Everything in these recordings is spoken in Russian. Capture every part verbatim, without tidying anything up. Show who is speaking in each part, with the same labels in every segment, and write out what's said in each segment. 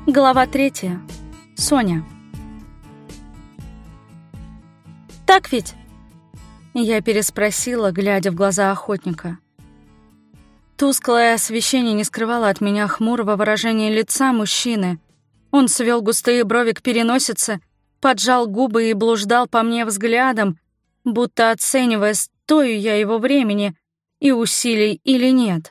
Speaker 1: Глава третья. Соня. «Так ведь?» Я переспросила, глядя в глаза охотника. Тусклое освещение не скрывало от меня хмурого выражения лица мужчины. Он свел густые брови к переносице, поджал губы и блуждал по мне взглядом, будто оценивая, стою я его времени и усилий или нет.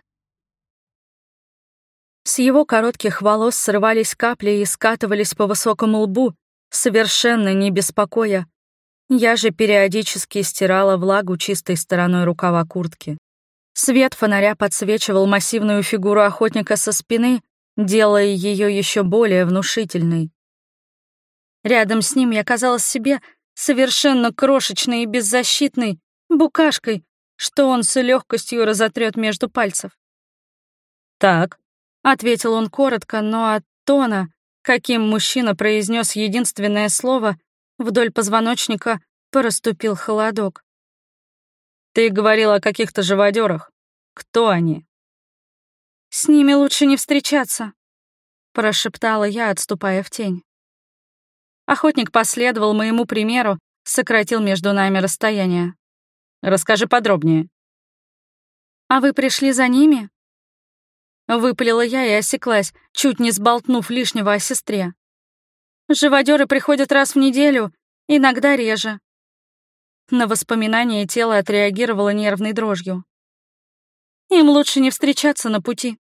Speaker 1: С его коротких волос срывались капли и скатывались по высокому лбу, совершенно не беспокоя. Я же периодически стирала влагу чистой стороной рукава куртки. Свет фонаря подсвечивал массивную фигуру охотника со спины, делая ее еще более внушительной. Рядом с ним я казалась себе совершенно крошечной и беззащитной букашкой, что он с легкостью разотрет между пальцев. «Так», — ответил он коротко, но от тона, каким мужчина произнес единственное слово, вдоль позвоночника проступил холодок. «Ты говорил о каких-то живодерах. Кто они?» «С ними лучше не встречаться», — прошептала я, отступая в тень. Охотник последовал моему примеру, сократил между нами расстояние. «Расскажи подробнее». «А вы пришли за ними?» Выпалила я и осеклась, чуть не сболтнув лишнего о сестре. «Живодеры приходят раз в неделю, иногда реже». На воспоминание тело отреагировало нервной дрожью. «Им лучше не встречаться на пути».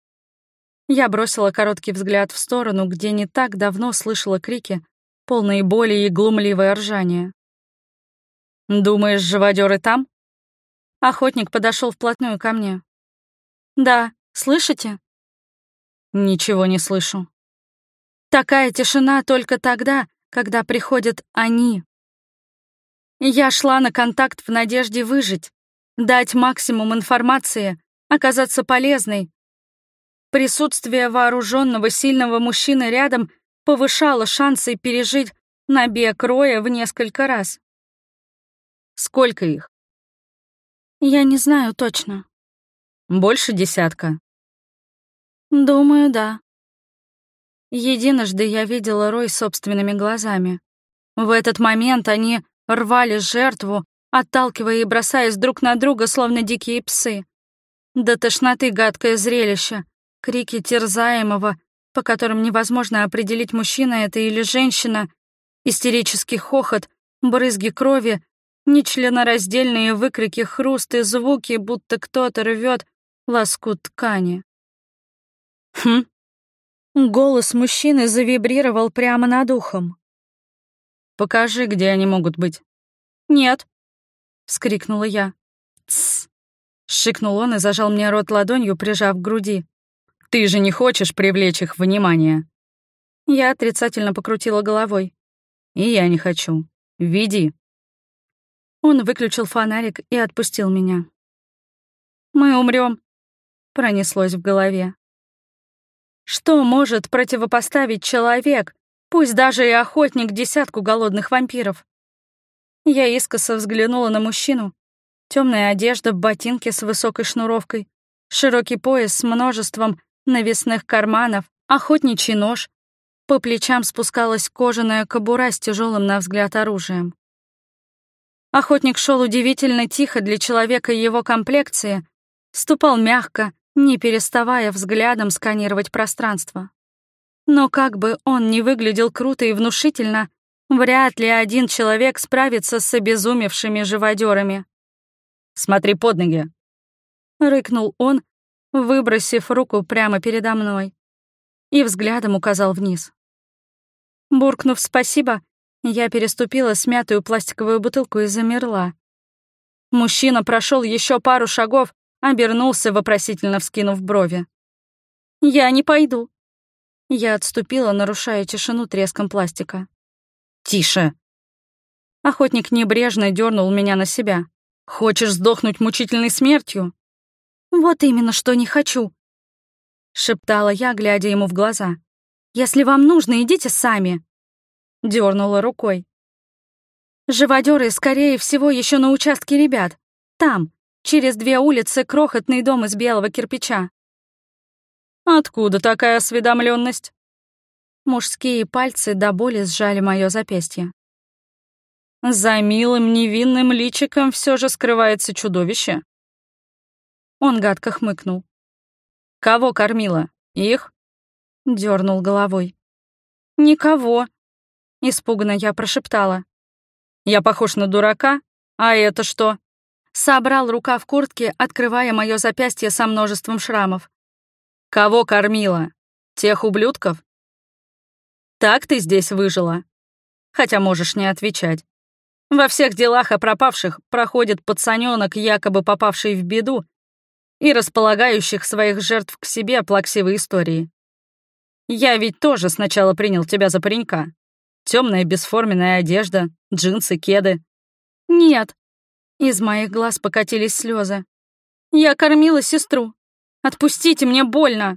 Speaker 1: Я бросила короткий взгляд в сторону, где не так давно слышала крики, полные боли и глумливое ржание. «Думаешь, живодеры там?» Охотник подошел вплотную ко мне. «Да, слышите?» «Ничего не слышу». Такая тишина только тогда, когда приходят они. Я шла на контакт в надежде выжить, дать максимум информации, оказаться полезной. Присутствие вооруженного сильного мужчины рядом повышало шансы пережить набег роя в несколько раз. «Сколько их?» «Я не знаю точно». «Больше десятка?» «Думаю, да». Единожды я видела рой собственными глазами. В этот момент они рвали жертву, отталкивая и бросаясь друг на друга, словно дикие псы. До тошноты гадкое зрелище, крики терзаемого, по которым невозможно определить, мужчина это или женщина, истерический хохот, брызги крови, нечленораздельные выкрики, хруст и звуки, будто кто-то рвет лоскут ткани. «Хм». Голос мужчины завибрировал прямо над ухом. «Покажи, где они могут быть». «Нет», — вскрикнула я. «Тссс», — шикнул он и зажал мне рот ладонью, прижав к груди. «Ты же не хочешь привлечь их внимание?» Я отрицательно покрутила головой. «И я не хочу. Веди». Он выключил фонарик и отпустил меня. «Мы умрем», — пронеслось в голове. Что может противопоставить человек, пусть даже и охотник, десятку голодных вампиров? Я искоса взглянула на мужчину. Темная одежда, ботинки с высокой шнуровкой, широкий пояс с множеством навесных карманов, охотничий нож. По плечам спускалась кожаная кобура с тяжелым на взгляд оружием. Охотник шел удивительно тихо для человека его комплекции, ступал мягко, не переставая взглядом сканировать пространство. Но как бы он ни выглядел круто и внушительно, вряд ли один человек справится с обезумевшими живодерами. «Смотри под ноги!» — рыкнул он, выбросив руку прямо передо мной, и взглядом указал вниз. Буркнув «спасибо», я переступила смятую пластиковую бутылку и замерла. Мужчина прошел еще пару шагов, обернулся, вопросительно вскинув брови. «Я не пойду». Я отступила, нарушая тишину треском пластика. «Тише!» Охотник небрежно дернул меня на себя. «Хочешь сдохнуть мучительной смертью?» «Вот именно, что не хочу», — шептала я, глядя ему в глаза. «Если вам нужно, идите сами», — дернула рукой. «Живодеры, скорее всего, еще на участке ребят. Там, через две улицы, крохотный дом из белого кирпича». «Откуда такая осведомленность? Мужские пальцы до боли сжали мое запястье. За милым невинным личиком все же скрывается чудовище. Он гадко хмыкнул. Кого кормила? Их? Дернул головой. Никого. Испуганно я прошептала. Я похож на дурака? А это что? Собрал рука в куртке, открывая мое запястье со множеством шрамов. Кого кормила? Тех ублюдков? Так ты здесь выжила? Хотя можешь не отвечать. Во всех делах о пропавших проходит пацанёнок, якобы попавший в беду, и располагающих своих жертв к себе плаксивые истории. Я ведь тоже сначала принял тебя за паренька. Темная бесформенная одежда, джинсы, кеды. Нет. Из моих глаз покатились слезы. Я кормила сестру. Отпустите, мне больно.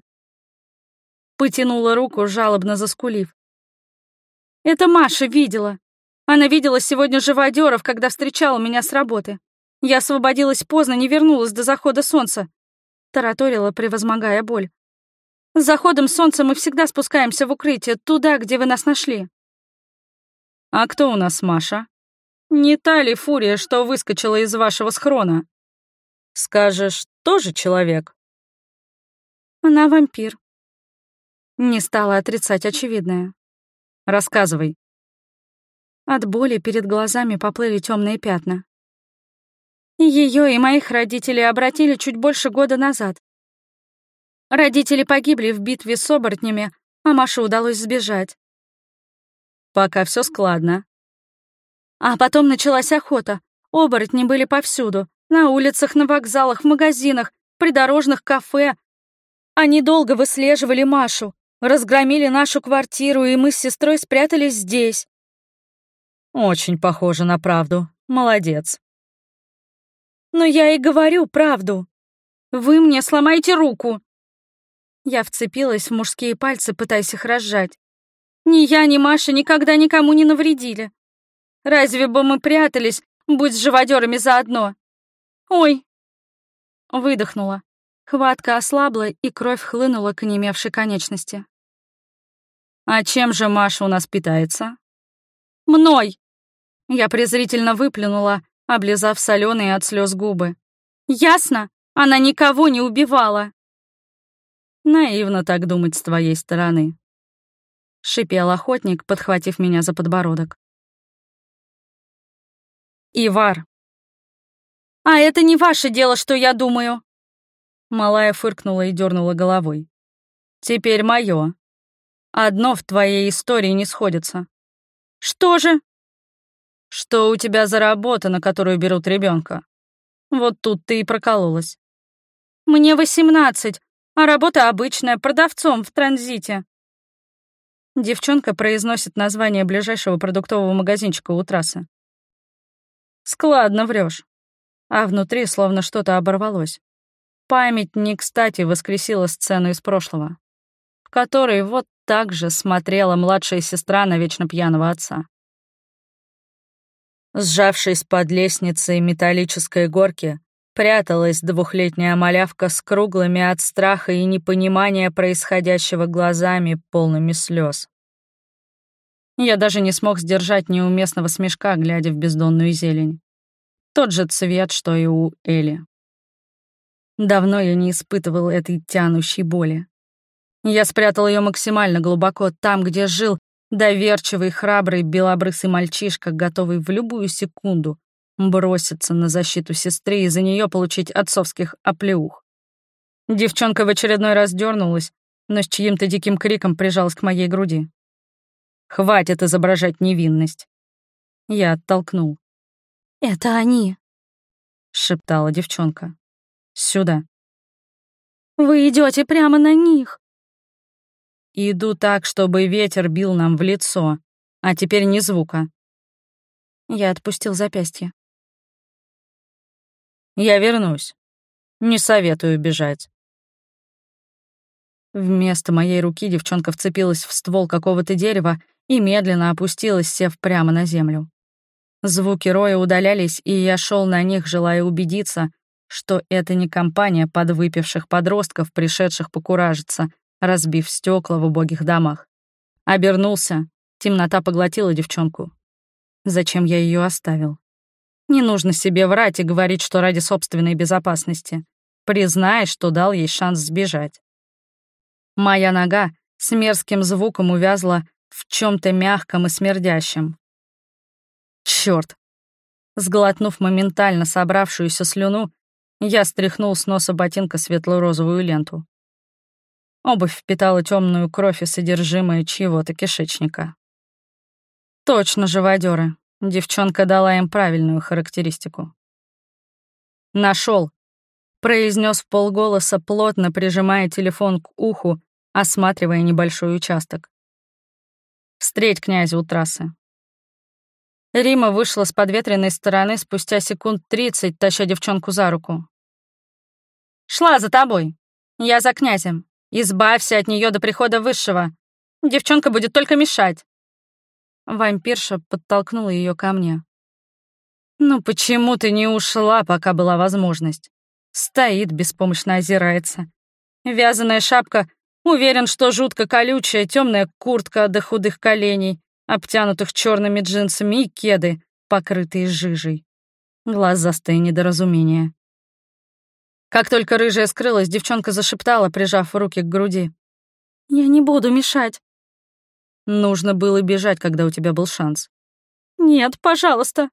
Speaker 1: Потянула руку, жалобно заскулив. Это Маша видела. Она видела сегодня живодеров, когда встречала меня с работы. Я освободилась поздно, не вернулась до захода солнца. Тараторила, превозмогая боль. С заходом солнца мы всегда спускаемся в укрытие, туда, где вы нас нашли. А кто у нас Маша? Не та ли фурия, что выскочила из вашего схрона? Скажешь, тоже человек? Она вампир. Не стала отрицать очевидное. Рассказывай. От боли перед глазами поплыли темные пятна. Ее и моих родителей обратили чуть больше года назад. Родители погибли в битве с оборотнями, а Маше удалось сбежать. Пока все складно. А потом началась охота. Оборотни были повсюду. На улицах, на вокзалах, в магазинах, придорожных кафе. Они долго выслеживали Машу, разгромили нашу квартиру, и мы с сестрой спрятались здесь. Очень похоже на правду. Молодец. Но я и говорю правду. Вы мне сломаете руку. Я вцепилась в мужские пальцы, пытаясь их разжать. Ни я, ни Маша никогда никому не навредили. Разве бы мы прятались, будь с живодерами заодно? Ой. Выдохнула. Хватка ослабла, и кровь хлынула к онемевшей конечности. А чем же Маша у нас питается? Мной. Я презрительно выплюнула, облизав соленые от слез губы. Ясно? Она никого не убивала. Наивно так думать с твоей стороны. Шипел охотник, подхватив меня за подбородок. Ивар. А это не ваше дело, что я думаю. Малая фыркнула и дернула головой. Теперь мое. Одно в твоей истории не сходится. Что же? Что у тебя за работа, на которую берут ребенка? Вот тут ты и прокололась. Мне восемнадцать, а работа обычная, продавцом в транзите. Девчонка произносит название ближайшего продуктового магазинчика у трассы. Складно врешь. А внутри словно что-то оборвалось. Память не кстати воскресила сцену из прошлого, в которой вот так же смотрела младшая сестра на вечно пьяного отца. Сжавшись под лестницей металлической горки, пряталась двухлетняя малявка с круглыми от страха и непонимания происходящего глазами, полными слез. Я даже не смог сдержать неуместного смешка, глядя в бездонную зелень. Тот же цвет, что и у Эли. Давно я не испытывал этой тянущей боли. Я спрятал ее максимально глубоко, там, где жил доверчивый, храбрый, белобрысый мальчишка, готовый в любую секунду броситься на защиту сестры и за нее получить отцовских оплеух. Девчонка в очередной раз дернулась, но с чьим-то диким криком прижалась к моей груди. «Хватит изображать невинность!» Я оттолкнул. «Это они!» — шептала девчонка. «Сюда!» «Вы идете прямо на них!» «Иду так, чтобы ветер бил нам в лицо, а теперь ни звука». Я отпустил запястье. «Я вернусь. Не советую бежать». Вместо моей руки девчонка вцепилась в ствол какого-то дерева и медленно опустилась, сев прямо на землю. Звуки роя удалялись, и я шел на них, желая убедиться, что это не компания подвыпивших подростков, пришедших покуражиться, разбив стекла в убогих домах. Обернулся. Темнота поглотила девчонку. Зачем я ее оставил? Не нужно себе врать и говорить, что ради собственной безопасности. Признай, что дал ей шанс сбежать. Моя нога с мерзким звуком увязла в чем-то мягком и смердящем. Черт! Сглотнув моментально собравшуюся слюну, я стряхнул с носа ботинка светло-розовую ленту. Обувь впитала темную кровь и содержимое чьего-то кишечника. Точно живодеры. Девчонка дала им правильную характеристику. Нашел, произнес вполголоса, плотно прижимая телефон к уху, осматривая небольшой участок. «Встреть князя у трассы». Рима вышла с подветренной стороны спустя секунд тридцать, таща девчонку за руку. «Шла за тобой. Я за князем. Избавься от нее до прихода высшего. Девчонка будет только мешать». Вампирша подтолкнула ее ко мне. «Ну почему ты не ушла, пока была возможность?» Стоит, беспомощно озирается. Вязаная шапка, уверен, что жутко колючая, темная куртка до худых коленей, обтянутых черными джинсами, и кеды, покрытые жижей. Глазастое недоразумение. Как только рыжая скрылась, девчонка зашептала, прижав руки к груди. «Я не буду мешать». Нужно было бежать, когда у тебя был шанс. «Нет, пожалуйста».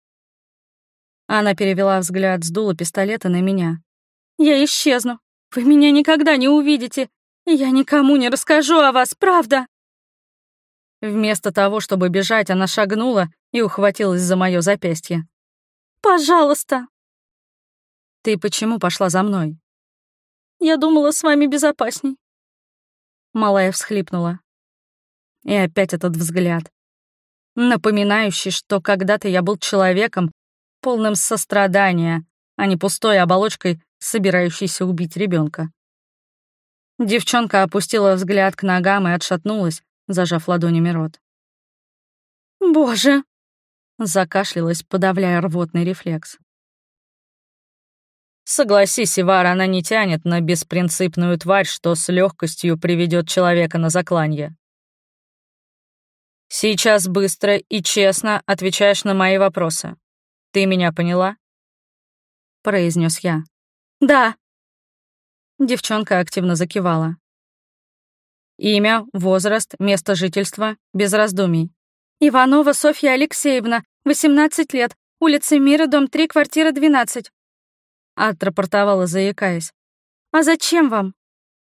Speaker 1: Она перевела взгляд с дула пистолета на меня. «Я исчезну. Вы меня никогда не увидите. Я никому не расскажу о вас, правда?» Вместо того, чтобы бежать, она шагнула и ухватилась за мое запястье. «Пожалуйста». «Ты почему пошла за мной?» «Я думала, с вами безопасней». Малая всхлипнула. И опять этот взгляд, напоминающий, что когда-то я был человеком, полным сострадания, а не пустой оболочкой, собирающейся убить ребенка. Девчонка опустила взгляд к ногам и отшатнулась, зажав ладонями рот. «Боже!» — закашлялась, подавляя рвотный рефлекс. Согласись, Ивар, она не тянет на беспринципную тварь, что с легкостью приведет человека на закланье. Сейчас быстро и честно отвечаешь на мои вопросы. Ты меня поняла? Произнес я. Да. Девчонка активно закивала. Имя, возраст, место жительства, без раздумий. Иванова Софья Алексеевна, восемнадцать лет, улица Мира, дом три, квартира двенадцать. Отрапортовала, заикаясь. А зачем вам?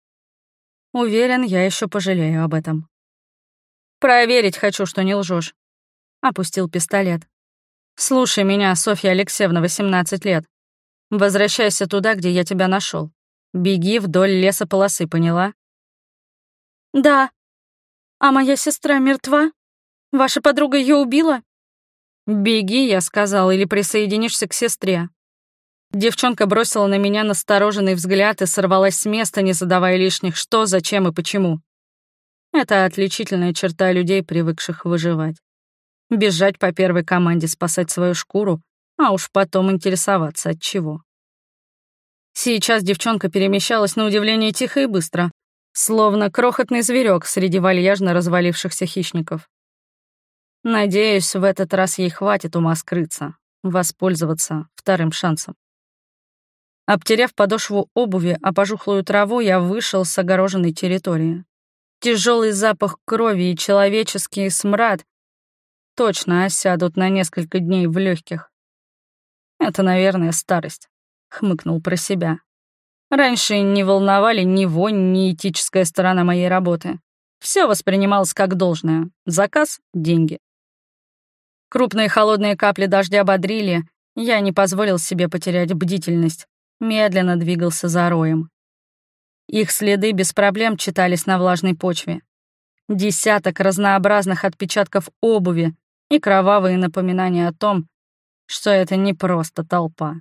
Speaker 1: Уверен, я еще пожалею об этом. Проверить хочу, что не лжешь. Опустил пистолет. Слушай меня, Софья Алексеевна, восемнадцать лет. Возвращайся туда, где я тебя нашел. Беги вдоль лесополосы, поняла? Да. А моя сестра мертва? Ваша подруга ее убила? Беги, я сказал, или присоединишься к сестре. Девчонка бросила на меня настороженный взгляд и сорвалась с места, не задавая лишних «что», «зачем» и «почему». Это отличительная черта людей, привыкших выживать. Бежать по первой команде, спасать свою шкуру, а уж потом интересоваться от чего. Сейчас девчонка перемещалась на удивление тихо и быстро, словно крохотный зверек среди вальяжно развалившихся хищников. Надеюсь, в этот раз ей хватит ума скрыться, воспользоваться вторым шансом. Обтерев подошву обуви о пожухлую траву, я вышел с огороженной территории. Тяжелый запах крови и человеческий смрад точно осядут на несколько дней в легких. Это, наверное, старость, хмыкнул про себя. Раньше не волновали ни вонь, ни этическая сторона моей работы. Все воспринималось как должное. Заказ — деньги. Крупные холодные капли дождя бодрили, я не позволил себе потерять бдительность, медленно двигался за роем. Их следы без проблем читались на влажной почве. Десяток разнообразных отпечатков обуви и кровавые напоминания о том, что это не просто толпа.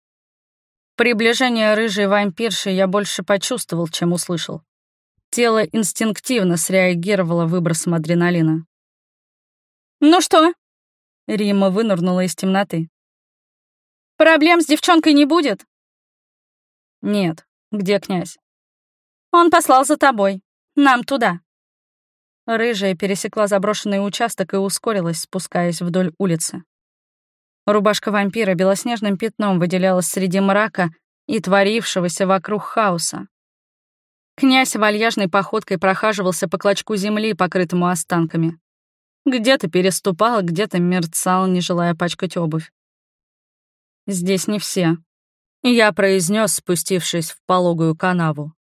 Speaker 1: Приближение рыжей вампирши я больше почувствовал, чем услышал. Тело инстинктивно среагировало выбросом адреналина. «Ну что?» — Рима вынырнула из темноты. «Проблем с девчонкой не будет?» «Нет. Где князь?» «Он послал за тобой. Нам туда». Рыжая пересекла заброшенный участок и ускорилась, спускаясь вдоль улицы. Рубашка вампира белоснежным пятном выделялась среди мрака и творившегося вокруг хаоса. Князь вальяжной походкой прохаживался по клочку земли, покрытому останками. Где-то переступал, где-то мерцал, не желая пачкать обувь. «Здесь не все», — я произнес, спустившись в пологую канаву.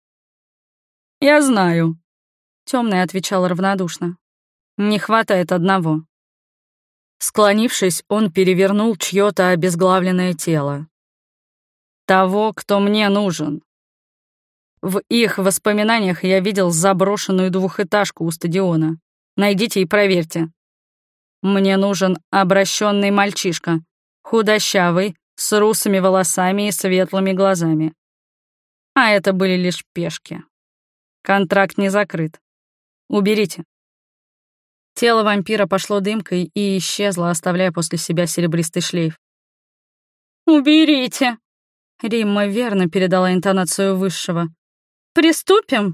Speaker 1: «Я знаю», — Темный отвечал равнодушно. «Не хватает одного». Склонившись, он перевернул чьё-то обезглавленное тело. «Того, кто мне нужен». В их воспоминаниях я видел заброшенную двухэтажку у стадиона. Найдите и проверьте. Мне нужен обращенный мальчишка, худощавый, с русыми волосами и светлыми глазами. А это были лишь пешки. Контракт не закрыт. Уберите. Тело вампира пошло дымкой и исчезло, оставляя после себя серебристый шлейф. «Уберите!» Римма верно передала интонацию высшего. «Приступим?»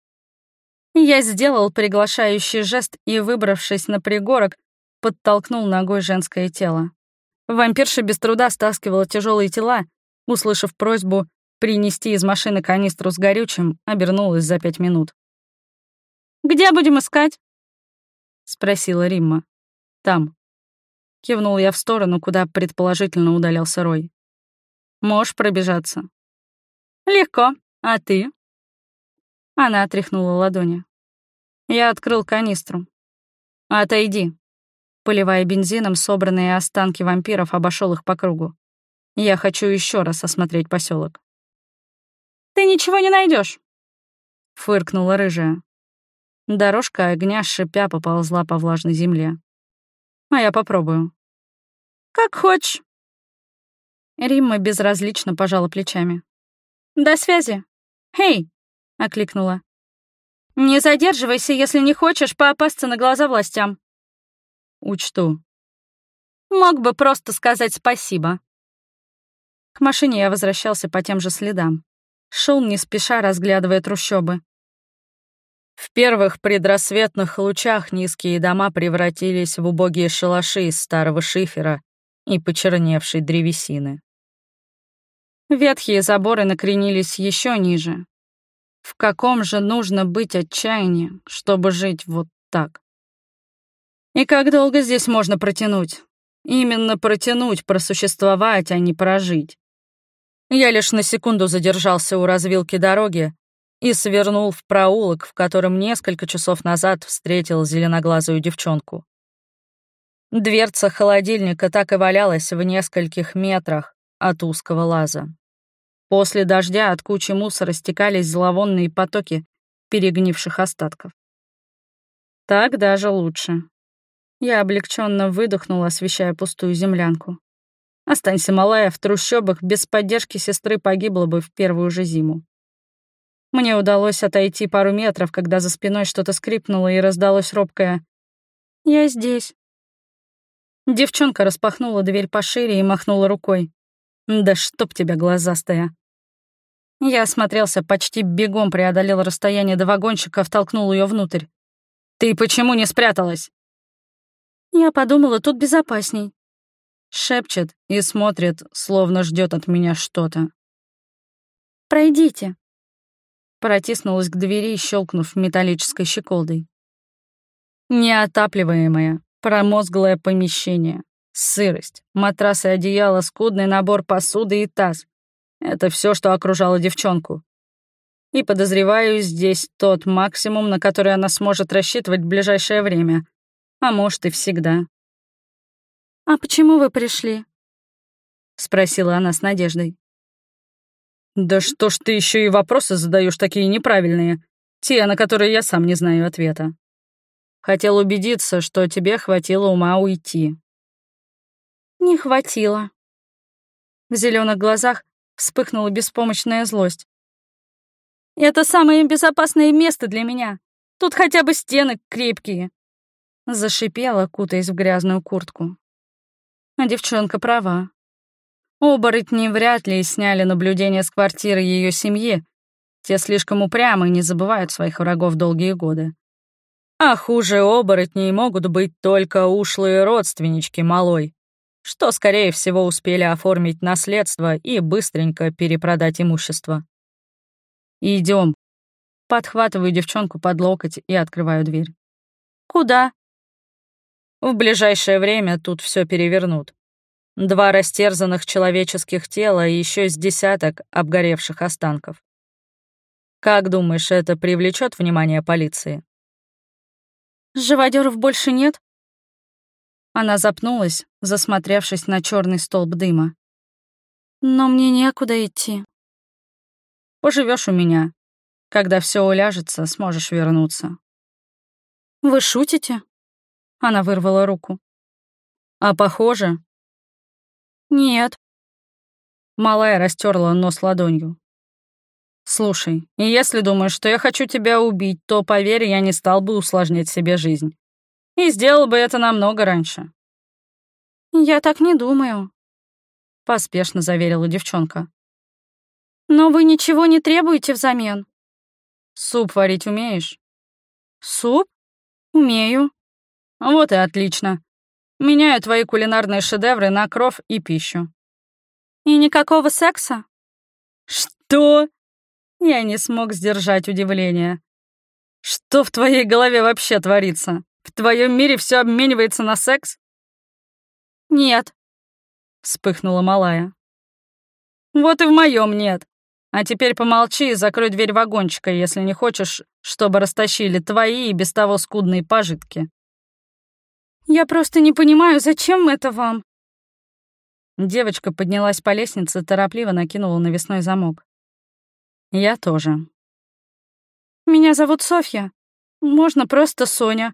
Speaker 1: Я сделал приглашающий жест и, выбравшись на пригорок, подтолкнул ногой женское тело. Вампирша без труда стаскивала тяжелые тела, услышав просьбу принести из машины канистру с горючим, обернулась за пять минут. «Где будем искать?» — спросила Римма. «Там». Кивнул я в сторону, куда предположительно удалялся Рой. «Можешь пробежаться?» «Легко. А ты?» Она отряхнула ладони. Я открыл канистру. «Отойди». Поливая бензином, собранные останки вампиров, обошел их по кругу. Я хочу еще раз осмотреть поселок. «Ты ничего не найдешь, фыркнула рыжая. Дорожка огня шипя поползла по влажной земле. А я попробую. «Как хочешь». Римма безразлично пожала плечами. «До связи. Хей!» — окликнула. «Не задерживайся, если не хочешь попасться на глаза властям». «Учту». «Мог бы просто сказать спасибо». К машине я возвращался по тем же следам. Шел не спеша, разглядывая трущобы. В первых предрассветных лучах низкие дома превратились в убогие шалаши из старого шифера и почерневшей древесины. Ветхие заборы накренились еще ниже. В каком же нужно быть отчаянии, чтобы жить вот так? И как долго здесь можно протянуть? Именно протянуть, просуществовать, а не прожить. Я лишь на секунду задержался у развилки дороги и свернул в проулок, в котором несколько часов назад встретил зеленоглазую девчонку. Дверца холодильника так и валялась в нескольких метрах от узкого лаза. После дождя от кучи мусора стекались зловонные потоки перегнивших остатков. Так даже лучше. Я облегченно выдохнула, освещая пустую землянку. Останься малая в трущобах, без поддержки сестры погибла бы в первую же зиму. Мне удалось отойти пару метров, когда за спиной что-то скрипнуло и раздалось робкое «Я здесь». Девчонка распахнула дверь пошире и махнула рукой. «Да чтоб тебя, глазастая!» Я осмотрелся, почти бегом преодолел расстояние до вагончика, втолкнул ее внутрь. «Ты почему не спряталась?» Я подумала, тут безопасней. Шепчет и смотрит, словно ждет от меня что-то. «Пройдите». Протиснулась к двери, щелкнув металлической щеколдой. Неотапливаемое, промозглое помещение. Сырость, матрас и одеяло, скудный набор посуды и таз. Это все, что окружало девчонку. И, подозреваю, здесь тот максимум, на который она сможет рассчитывать в ближайшее время. А может, и всегда. «А почему вы пришли?» — спросила она с надеждой. «Да что ж ты еще и вопросы задаешь такие неправильные, те, на которые я сам не знаю ответа. Хотел убедиться, что тебе хватило ума уйти». «Не хватило». В зеленых глазах вспыхнула беспомощная злость. «Это самое безопасное место для меня. Тут хотя бы стены крепкие». Зашипела, кутаясь в грязную куртку. А девчонка права. Оборотни вряд ли сняли наблюдение с квартиры ее семьи. Те слишком упрямы и не забывают своих врагов долгие годы. А хуже оборотней могут быть только ушлые родственнички малой, что, скорее всего, успели оформить наследство и быстренько перепродать имущество. Идем. Подхватываю девчонку под локоть и открываю дверь. Куда? В ближайшее время тут все перевернут. Два растерзанных человеческих тела и еще с десяток обгоревших останков. Как думаешь, это привлечет внимание полиции? Живодеров больше нет? Она запнулась, засмотревшись на черный столб дыма. Но мне некуда идти. Поживешь у меня. Когда все уляжется, сможешь вернуться. Вы шутите? Она вырвала руку. А похоже? Нет. Малая растерла нос ладонью. Слушай, и если думаешь, что я хочу тебя убить, то, поверь, я не стал бы усложнять себе жизнь. И сделал бы это намного раньше. Я так не думаю, поспешно заверила девчонка. Но вы ничего не требуете взамен. Суп варить умеешь? Суп? Умею. Вот и отлично. Меняю твои кулинарные шедевры на кров и пищу. И никакого секса? Что? Я не смог сдержать удивление. Что в твоей голове вообще творится? В твоем мире все обменивается на секс? Нет, вспыхнула малая. Вот и в моем нет. А теперь помолчи и закрой дверь вагончика, если не хочешь, чтобы растащили твои и без того скудные пожитки. Я просто не понимаю, зачем это вам? Девочка поднялась по лестнице, торопливо накинула навесной замок. Я тоже. Меня зовут Софья. Можно просто Соня.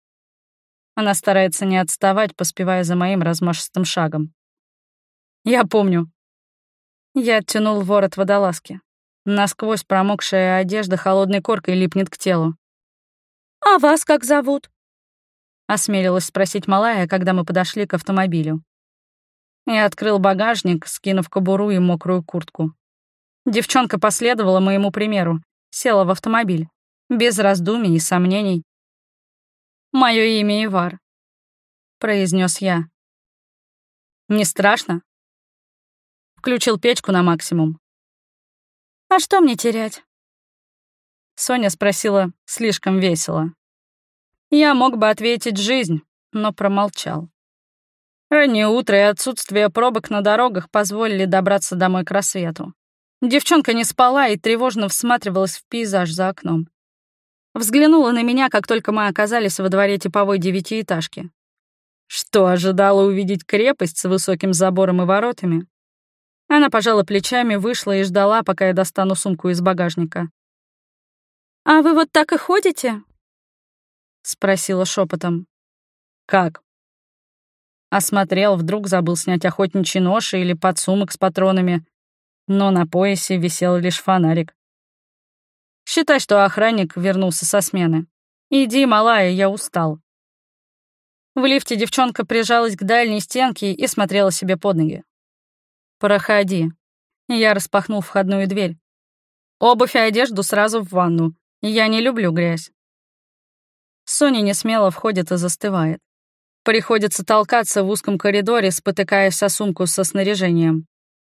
Speaker 1: Она старается не отставать, поспевая за моим размашистым шагом. Я помню. Я оттянул ворот водолазки. Насквозь промокшая одежда холодной коркой липнет к телу. «А вас как зовут?» — осмелилась спросить малая, когда мы подошли к автомобилю. Я открыл багажник, скинув кобуру и мокрую куртку. Девчонка последовала моему примеру, села в автомобиль, без раздумий и сомнений. «Мое имя Ивар», — произнес я. «Не страшно?» Включил печку на максимум. «А что мне терять?» Соня спросила слишком весело. Я мог бы ответить «жизнь», но промолчал. Раннее утро и отсутствие пробок на дорогах позволили добраться домой к рассвету. Девчонка не спала и тревожно всматривалась в пейзаж за окном. Взглянула на меня, как только мы оказались во дворе типовой девятиэтажки. Что, ожидала увидеть крепость с высоким забором и воротами? Она пожала плечами, вышла и ждала, пока я достану сумку из багажника. «А вы вот так и ходите?» — спросила шепотом. «Как?» Осмотрел, вдруг забыл снять охотничий нож или подсумок с патронами, но на поясе висел лишь фонарик. Считай, что охранник вернулся со смены. Иди, малая, я устал. В лифте девчонка прижалась к дальней стенке и смотрела себе под ноги. «Проходи». Я распахнул входную дверь. «Обувь и одежду сразу в ванну. Я не люблю грязь». Соня несмело входит и застывает. Приходится толкаться в узком коридоре, спотыкаясь о сумку со снаряжением.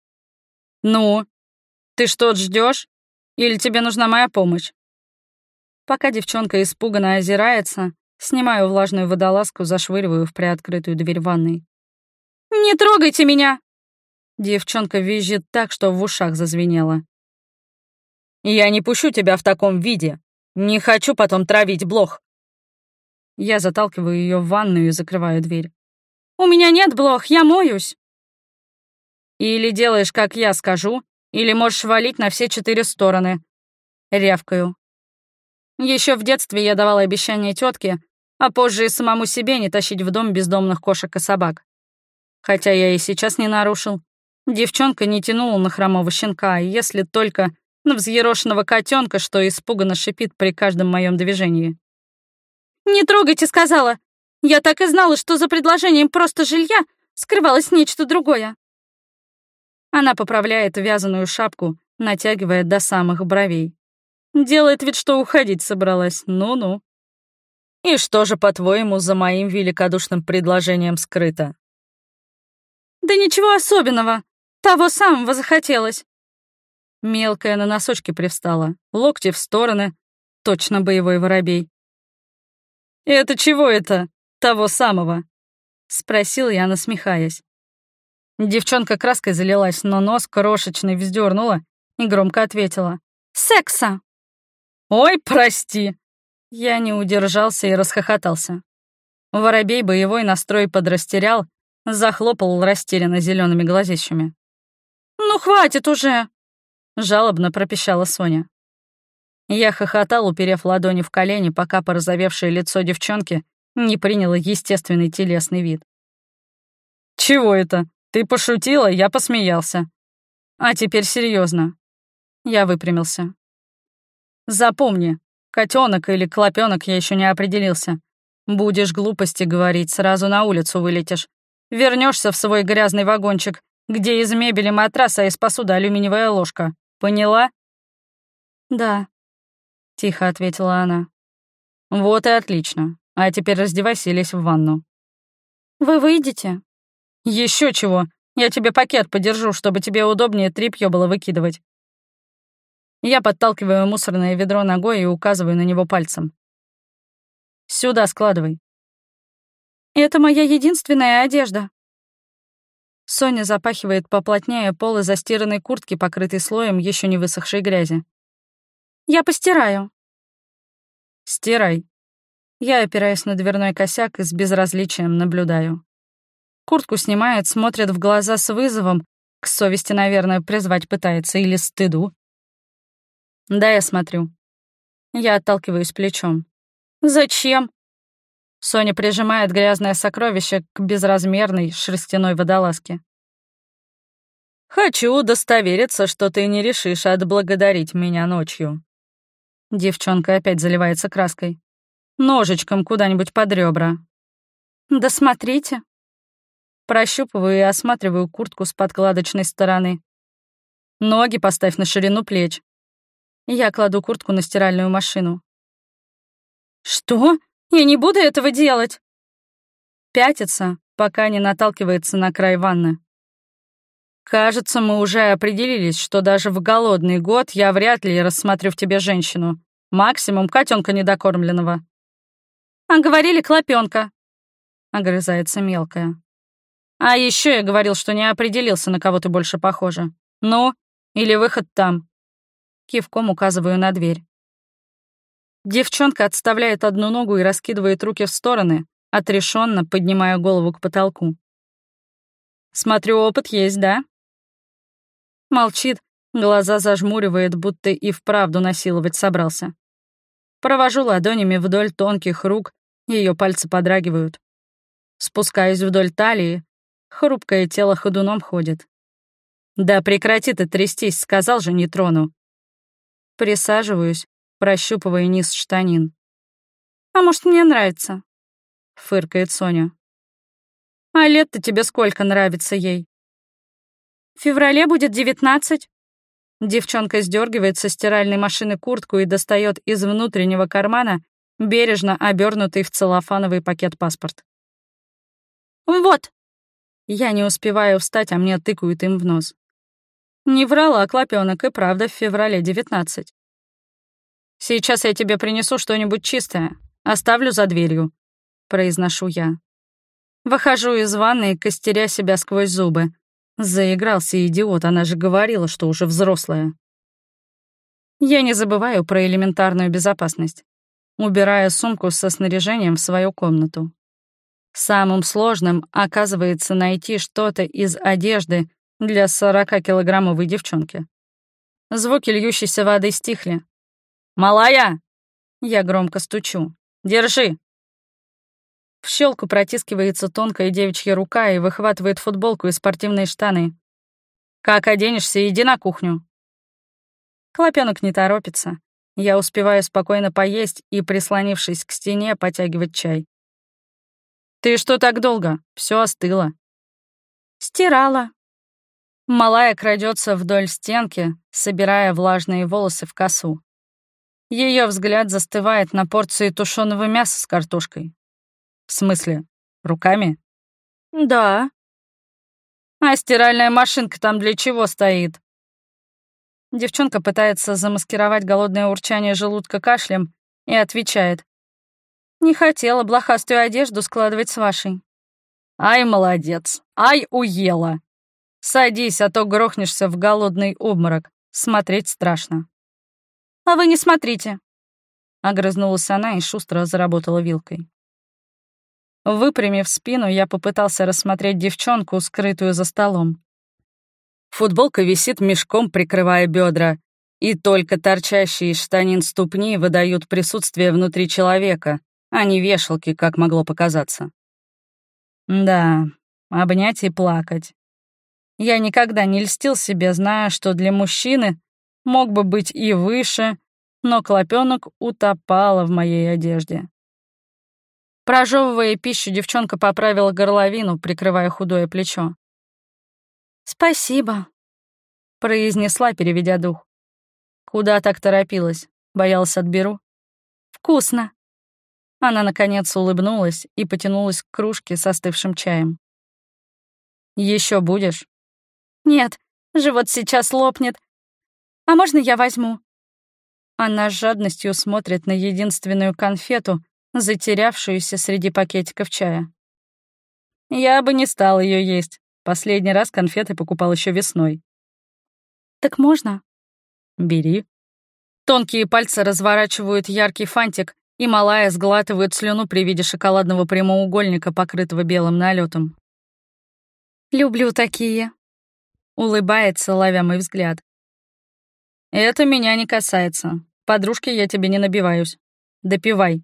Speaker 1: «Ну, ты что, ждешь? Или тебе нужна моя помощь?» Пока девчонка испуганно озирается, снимаю влажную водолазку, зашвыриваю в приоткрытую дверь ванной. «Не трогайте меня!» Девчонка визжит так, что в ушах зазвенело. «Я не пущу тебя в таком виде. Не хочу потом травить блох». Я заталкиваю ее в ванную и закрываю дверь. «У меня нет блох, я моюсь». «Или делаешь, как я скажу, или можешь валить на все четыре стороны». Рявкаю. Еще в детстве я давала обещание тетке, а позже и самому себе не тащить в дом бездомных кошек и собак. Хотя я и сейчас не нарушил. Девчонка не тянула на хромого щенка, если только на взъерошенного котенка, что испуганно шипит при каждом моем движении. «Не трогайте», — сказала. Я так и знала, что за предложением просто жилья скрывалось нечто другое. Она поправляет вязаную шапку, натягивая до самых бровей. Делает вид, что уходить собралась. Ну-ну. И что же, по-твоему, за моим великодушным предложением скрыто? Да ничего особенного. Того самого захотелось. Мелкая на носочки привстала, локти в стороны. Точно боевой воробей. «Это чего это? Того самого?» — спросил я, насмехаясь. Девчонка краской залилась, но нос крошечный вздернула и громко ответила. «Секса!» «Ой, прости!» Я не удержался и расхохотался. Воробей боевой настрой подрастерял, захлопал растерянно зелеными глазищами. «Ну, хватит уже!» — жалобно пропищала Соня. Я хохотал, уперев ладони в колени, пока порозовевшее лицо девчонки не приняло естественный телесный вид. «Чего это? Ты пошутила, я посмеялся. А теперь серьезно. Я выпрямился. Запомни, котенок или клопенок, я еще не определился. Будешь глупости говорить, сразу на улицу вылетишь. Вернешься в свой грязный вагончик, где из мебели матрас, а из посуды алюминиевая ложка. Поняла? Да, тихо ответила она. Вот и отлично. А теперь раздевайся и лезь в ванну. Вы выйдете? Еще чего. Я тебе пакет подержу, чтобы тебе удобнее тряпьё было выкидывать. Я подталкиваю мусорное ведро ногой и указываю на него пальцем. Сюда складывай. Это моя единственная одежда. Соня запахивает поплотнее полы застиранной куртки, покрытой слоем еще не высохшей грязи. Я постираю. Стирай. Я опираюсь на дверной косяк и с безразличием наблюдаю. Куртку снимает, смотрит в глаза с вызовом, к совести, наверное, призвать пытается, или стыду. Да, я смотрю. Я отталкиваюсь плечом. Зачем? Соня прижимает грязное сокровище к безразмерной шерстяной водолазке. Хочу удостовериться, что ты не решишь отблагодарить меня ночью. Девчонка опять заливается краской. Ножичком куда-нибудь под ребра. Да смотрите. Прощупываю и осматриваю куртку с подкладочной стороны. Ноги поставь на ширину плеч. Я кладу куртку на стиральную машину. Что? Я не буду этого делать. Пятится, пока не наталкивается на край ванны. Кажется, мы уже определились, что даже в голодный год я вряд ли рассмотрю в тебе женщину. Максимум котенка недокормленного. А говорили клопенка. Огрызается мелкая. А еще я говорил, что не определился, на кого ты больше похожа. Ну, или выход там. Кивком указываю на дверь. Девчонка отставляет одну ногу и раскидывает руки в стороны, отрешенно поднимая голову к потолку. Смотрю, опыт есть, да? Молчит, глаза зажмуривает, будто и вправду насиловать собрался. Провожу ладонями вдоль тонких рук, ее пальцы подрагивают. Спускаюсь вдоль талии, хрупкое тело ходуном ходит. Да прекрати ты трястись, сказал же, не трону. Присаживаюсь, прощупывая низ штанин. «А может, мне нравится?» — фыркает Соня. «А лет-то тебе сколько нравится ей?» «В феврале будет девятнадцать». Девчонка сдергивает со стиральной машины куртку и достает из внутреннего кармана бережно обернутый в целлофановый пакет паспорт. «Вот!» Я не успеваю встать, а мне тыкают им в нос. Не врала, клопёнок, и правда в феврале девятнадцать. «Сейчас я тебе принесу что-нибудь чистое. Оставлю за дверью», — произношу я. Выхожу из ванной, костеря себя сквозь зубы. Заигрался идиот, она же говорила, что уже взрослая. Я не забываю про элементарную безопасность, убирая сумку со снаряжением в свою комнату. Самым сложным оказывается найти что-то из одежды для сорокакилограммовой девчонки. Звуки льющейся воды стихли. «Малая!» Я громко стучу. «Держи!» В щелку протискивается тонкая девичья рука и выхватывает футболку и спортивные штаны. «Как оденешься, иди на кухню». Клопёнок не торопится. Я успеваю спокойно поесть и, прислонившись к стене, потягивать чай. «Ты что так долго? Все остыло». «Стирала». Малая крадется вдоль стенки, собирая влажные волосы в косу. Ее взгляд застывает на порции тушеного мяса с картошкой. В смысле, руками? Да. А стиральная машинка там для чего стоит? Девчонка пытается замаскировать голодное урчание желудка кашлем и отвечает. Не хотела блохастую одежду складывать с вашей. Ай, молодец. Ай, уела. Садись, а то грохнешься в голодный обморок. Смотреть страшно. А вы не смотрите. Огрызнулась она и шустро заработала вилкой. Выпрямив спину, я попытался рассмотреть девчонку, скрытую за столом. Футболка висит мешком, прикрывая бедра, и только торчащие из штанин ступни выдают присутствие внутри человека, а не вешалки, как могло показаться. Да, обнять и плакать. Я никогда не льстил себе, зная, что для мужчины мог бы быть и выше, но клопёнок утопала в моей одежде. Прожевывая пищу, девчонка поправила горловину, прикрывая худое плечо. «Спасибо», — произнесла, переведя дух. «Куда так торопилась? Боялась, отберу?» «Вкусно». Она, наконец, улыбнулась и потянулась к кружке с остывшим чаем. Еще будешь?» «Нет, живот сейчас лопнет. А можно я возьму?» Она с жадностью смотрит на единственную конфету, затерявшуюся среди пакетиков чая. «Я бы не стал ее есть. Последний раз конфеты покупал еще весной». «Так можно?» «Бери». Тонкие пальцы разворачивают яркий фантик, и малая сглатывает слюну при виде шоколадного прямоугольника, покрытого белым налетом. «Люблю такие», — улыбается, ловя мой взгляд. «Это меня не касается. Подружке я тебе не набиваюсь. Допивай».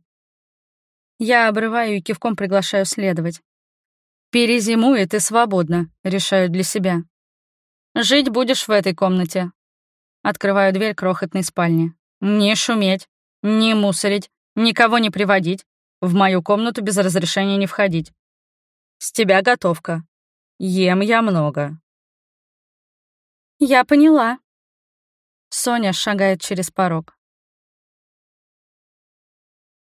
Speaker 1: Я обрываю и кивком приглашаю следовать. «Перезимует и свободно», — решаю для себя. «Жить будешь в этой комнате». Открываю дверь крохотной спальни. «Не шуметь, не мусорить, никого не приводить, в мою комнату без разрешения не входить. С тебя готовка. Ем я много». «Я поняла». Соня шагает через порог.